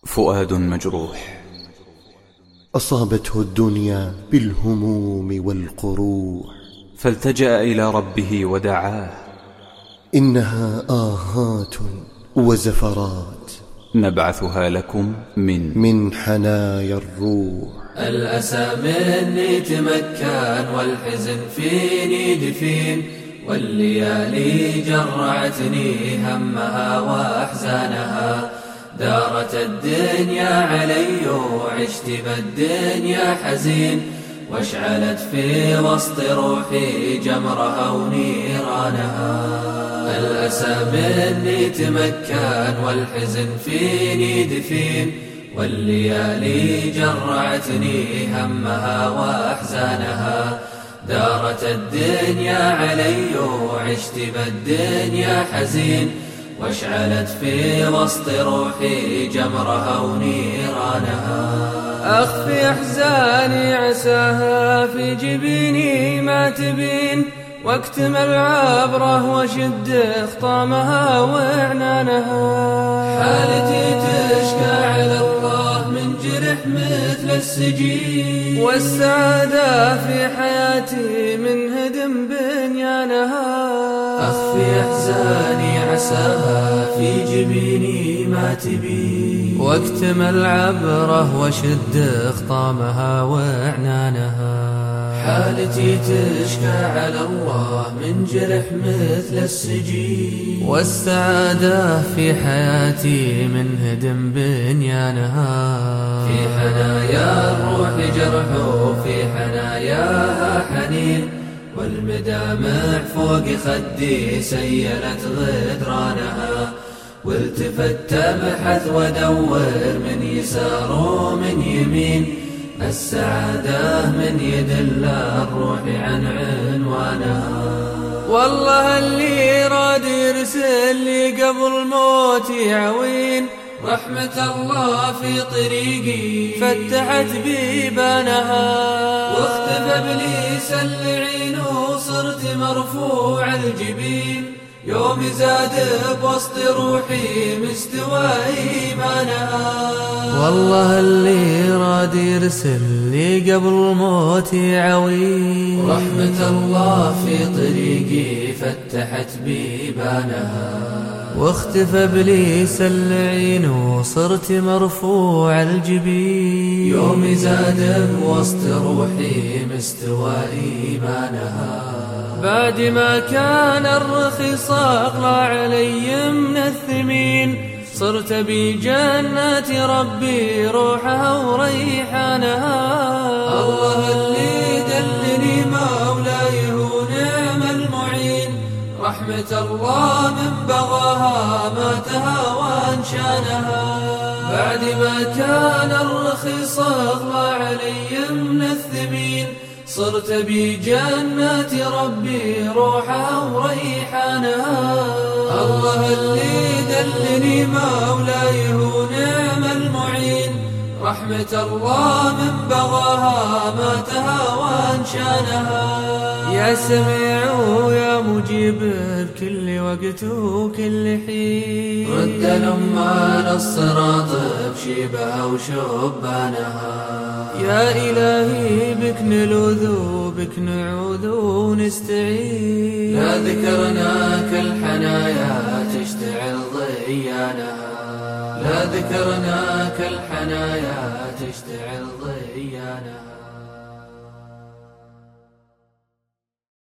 فؤاد مجروح أصابته الدنيا بالهموم والقروح، فالتجأ إلى ربه ودعاه. إنها آهات وزفرات نبعثها لكم من حنايا الروح. الأسى مني تمكن والحزن فيني دفين، والليالي جرعتني همها وأحزانها. دارت الدنيا علي وعشت بالدنيا حزين، واشعلت في وسط روحي جمرها ونيرانها. الأسى مني تمكن والحزن فيني دفين، والليالي جرعتني همها وأحزانها. دارت الدنيا علي وعشت بالدنيا حزين، واشعلت في وسط روحي جمرها ونيرانها. أخفي أحزاني عساها في جبيني ما تبين، واكتم العبرة وشد خطامها وعنانها. حالتي تشكى على الله من جرح مثل السجين، والسعادة في حياتي من هدم بنيانها. أخفي أحزاني عساها في جبيني ما تبين، واكتم العبرة وشد خطامها وعنانها. حالتي تشكى على الله من جرح مثل السجين، والسعادة في حياتي من هدم بنيانها. في حنايا الروح جرح وفي حناياها حنين، والمدامع فوق خدي سيلت غدرانها. والتفت تبحث ودور من يسار ومن يمين، السعادة من يدل الروح عن عنوانها. والله اللي راد يرسل لي قبل موتي عوين، رحمة الله في طريقي فتحت بيبانها. واختفى ابليس اللعين وصرت مرفوع الجبين، يوم زاد بوسط روحي مستوى إيمانها. والله اللي راد يرسل لي قبل موتي عوين، رحمة الله في طريقي فتحت بيبانها. واختفى ابليس اللعين وصرت مرفوع الجبين، يوم زاد بوسط روحي مستوى إيمانها. بعد ما كان الرخيص أغلى علي من الثمين، صرت بجنات ربي روحها وريحانها. الله اللي دلني مولاي هو نعم المعين، رحمة الله من بغاها ما تهاوان شانها. بعد ما كان الرخيص أغلى علي من الثمين، صرت بجنات ربي روحها وريحانها. الله اللي دلني مولاي هو نعم المعين، رحمة الله من بغاها ما تهاوان شانها. يا سميع ويا مجيب بكل وقت وكل حين، رد الأمان الصراط بشيبها وشبانها. يا إلهي بك نلوذ وبك نعوذ ونستعين، لا ذكرناك الحنايا تشتعل ضيانها. لا ذكرناك الحنايا تشتعل ضيانها.